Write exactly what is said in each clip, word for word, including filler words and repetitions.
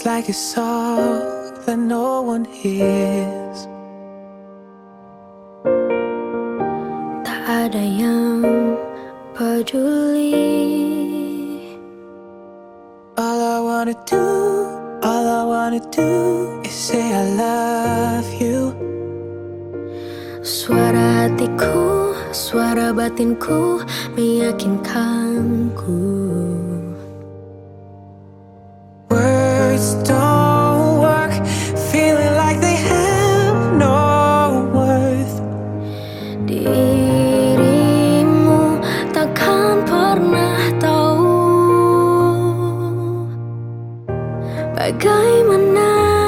It's like a song that no one hears. Tak ada yang peduli. All I wanna do, all I wanna do is say I love you. Suara hatiku, suara batinku meyakinkanku. Words don't work, feeling like they have no worth. Dirimu takkan pernah tahu bagaimana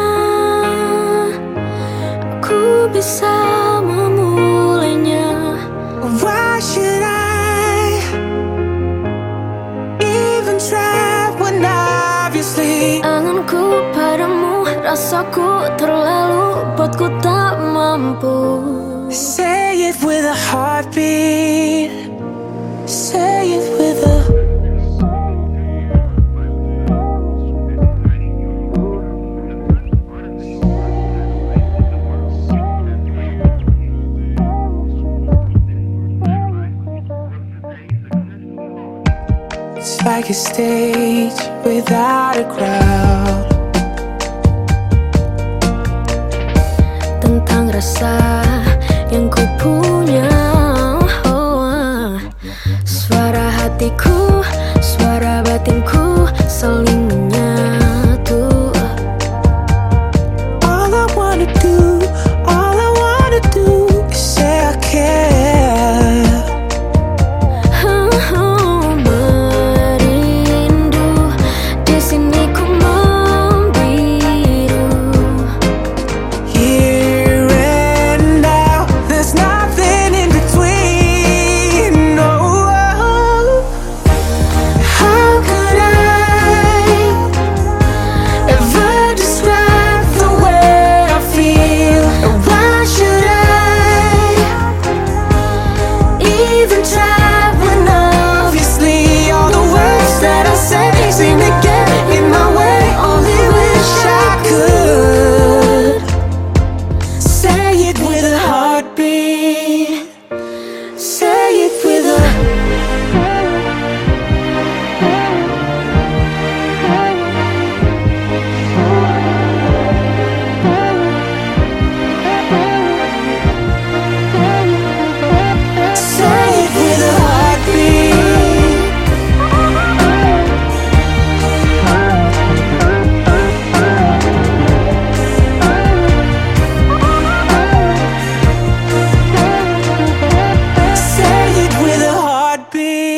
aku bisa memulainya. Why should I even try when obviously Anganku padamu, rasaku terlalu buatku tak mampu. say it with a heartbeat, say it with a It's like a stage without a crowd. Tentang rasa yang ku punya, oh, suara hatiku, suara batinku saling menyatu. All I wanna do, all I wanna do is say I care. Merindu, di sini ku membiru. Here and now, there's nothing in between. No, how could I ever describe the way I feel? And why should I even try when obviously all the words that I say seem to get in my way? Only wish I could say it with a heartbeat, say it with a say it with a heartbeat. Say it with a heartbeat.